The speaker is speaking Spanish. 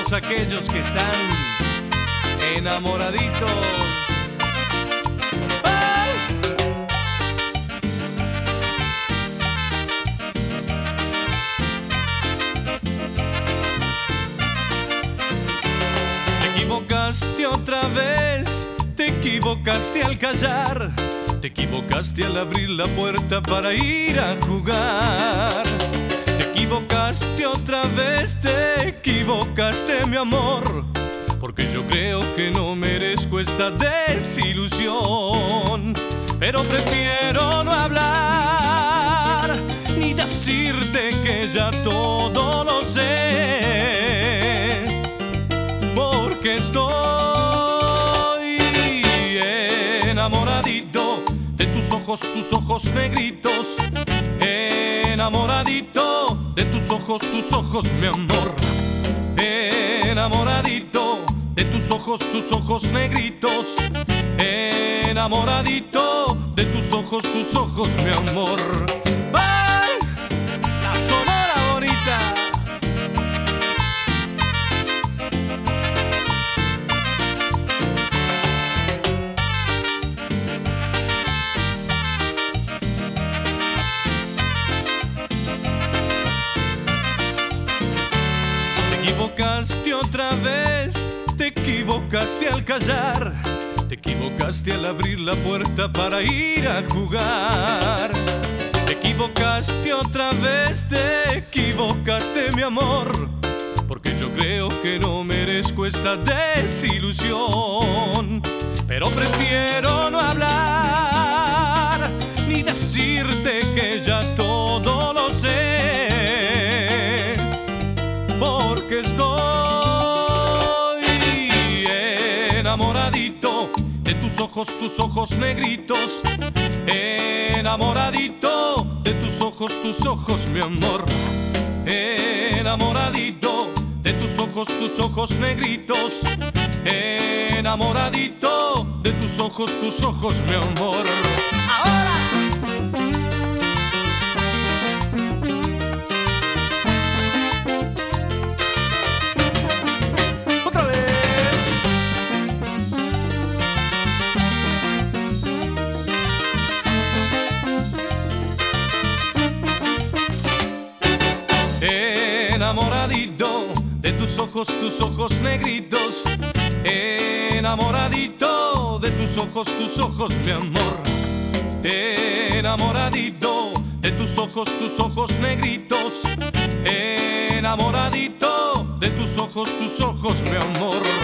todos aquellos que están enamoraditos. ¡Ay! Te equivocaste otra vez, te equivocaste al callar, te equivocaste al abrir la puerta para ir a jugar. Te equivocaste otra vez, te equivocaste, mi amor, porque yo creo que no merezco esta desilusión. Pero prefiero no hablar ni decirte que ya todo lo sé, porque estoy enamoradito de tus ojos negritos, enamoradito de tus ojos, mi amor, enamoradito de tus ojos negritos, enamoradito de tus ojos, mi amor. ¡Ay! La Sonora bonita. Te equivocaste otra vez, te equivocaste al callar, te equivocaste al abrir la puerta para ir a jugar. Te equivocaste otra vez, te equivocaste, mi amor, porque yo creo que no merezco esta desilusión. Pero prefiero no hablar ni decirte que ya todo lo sé, porque estoy enamoradito de tus ojos negritos, enamoradito de tus ojos, mi amor, enamoradito de tus ojos negritos, enamoradito de tus ojos, mi amor. ¡Ahora! Enamoradito de tus ojos negritos, enamoradito de tus ojos, mi amor, enamoradito de tus ojos negritos, enamoradito de tus ojos, mi amor.